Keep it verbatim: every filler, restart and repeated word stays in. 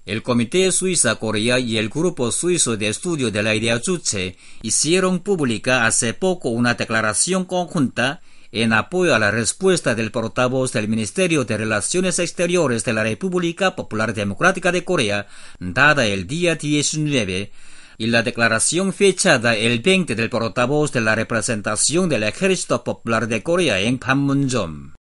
El Comité Suiza-Corea y el Grupo Suizo de Estudio de la Idea Juche hicieron pública hace poco una declaración conjunta en apoyo a la respuesta del portavoz del Ministerio de Relaciones Exteriores de la República Popular Democrática de Corea, dada el día diecinueve, y la declaración fechada el veinte del portavoz de la representación del Ejército Popular de Corea en Panmunjom.